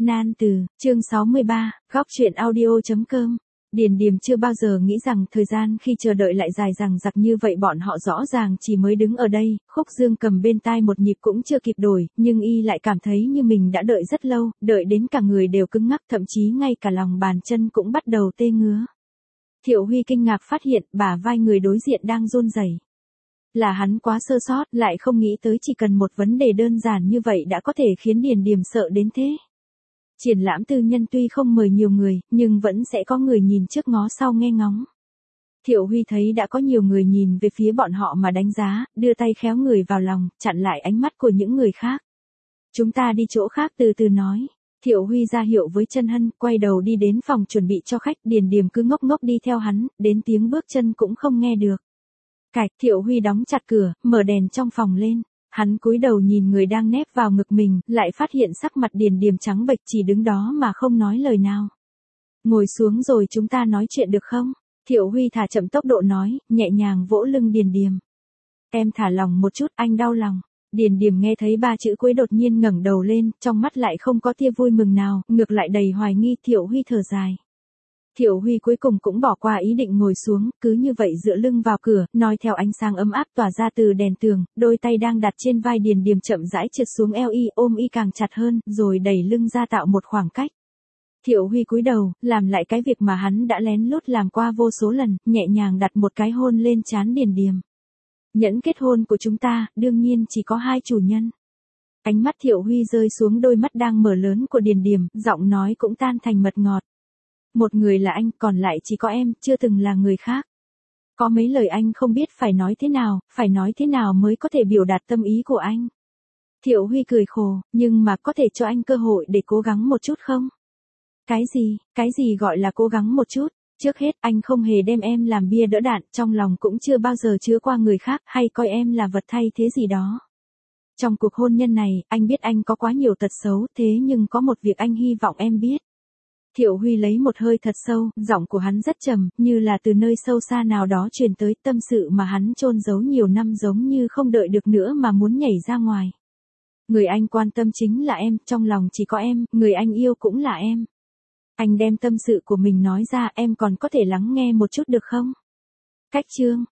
Nan từ, chương 63, góc truyện audio.com. Điền Điềm chưa bao giờ nghĩ rằng thời gian khi chờ đợi lại dài dằng dặc như vậy. Bọn họ rõ ràng chỉ mới đứng ở đây, Khúc Dương cầm bên tai một nhịp cũng chưa kịp đổi, nhưng y lại cảm thấy như mình đã đợi rất lâu, đợi đến cả người đều cứng ngắc, thậm chí ngay cả lòng bàn chân cũng bắt đầu tê ngứa. Thiệu Huy kinh ngạc phát hiện bả vai người đối diện đang run rẩy. Là hắn quá sơ sót, lại không nghĩ tới chỉ cần một vấn đề đơn giản như vậy đã có thể khiến Điền Điềm sợ đến thế. Triển lãm tư nhân tuy không mời nhiều người, nhưng vẫn sẽ có người nhìn trước ngó sau nghe ngóng. Thiệu Huy thấy đã có nhiều người nhìn về phía bọn họ mà đánh giá, đưa tay khéo người vào lòng, chặn lại ánh mắt của những người khác. Chúng ta đi chỗ khác từ từ nói. Thiệu Huy ra hiệu với Chân Hân, quay đầu đi đến phòng chuẩn bị cho khách. Điền Điềm cứ ngốc ngốc đi theo hắn, đến tiếng bước chân cũng không nghe được. Cạch, Thiệu Huy đóng chặt cửa, mở đèn trong phòng lên. Hắn cúi đầu nhìn người đang nép vào ngực mình, lại phát hiện sắc mặt Điền Điềm trắng bệch chỉ đứng đó mà không nói lời nào. Ngồi xuống rồi chúng ta nói chuyện được không? Thiệu Huy thả chậm tốc độ nói, nhẹ nhàng vỗ lưng Điền Điềm. Em thả lòng một chút, anh đau lòng. Điền Điềm nghe thấy ba chữ cuối đột nhiên ngẩng đầu lên, trong mắt lại không có tia vui mừng nào, ngược lại đầy hoài nghi. Thiệu Huy thở dài. Thiệu Huy cuối cùng cũng bỏ qua ý định ngồi xuống, cứ như vậy dựa lưng vào cửa, noi theo ánh sáng ấm áp tỏa ra từ đèn tường, đôi tay đang đặt trên vai Điền Điềm chậm rãi trượt xuống eo y, ôm y càng chặt hơn, rồi đẩy lưng ra tạo một khoảng cách. Thiệu Huy cúi đầu, làm lại cái việc mà hắn đã lén lút làm qua vô số lần, nhẹ nhàng đặt một cái hôn lên trán Điền Điềm. Nhẫn kết hôn của chúng ta, đương nhiên chỉ có hai chủ nhân. Ánh mắt Thiệu Huy rơi xuống đôi mắt đang mở lớn của Điền Điềm, giọng nói cũng tan thành mật ngọt. Một người là anh, còn lại chỉ có em, chưa từng là người khác. Có mấy lời anh không biết phải nói thế nào mới có thể biểu đạt tâm ý của anh. Thiệu Huy cười khổ, nhưng mà có thể cho anh cơ hội để cố gắng một chút không? Cái gì gọi là cố gắng một chút? Trước hết, anh không hề đem em làm bia đỡ đạn, trong lòng cũng chưa bao giờ chứa qua người khác, hay coi em là vật thay thế gì đó. Trong cuộc hôn nhân này, anh biết anh có quá nhiều tật xấu, thế nhưng có một việc anh hy vọng em biết. Thiệu Huy lấy một hơi thật sâu, giọng của hắn rất trầm, như là từ nơi sâu xa nào đó truyền tới, tâm sự mà hắn chôn giấu nhiều năm giống như không đợi được nữa mà muốn nhảy ra ngoài. Người anh quan tâm chính là em, trong lòng chỉ có em, người anh yêu cũng là em. Anh đem tâm sự của mình nói ra, em còn có thể lắng nghe một chút được không? Cách chương.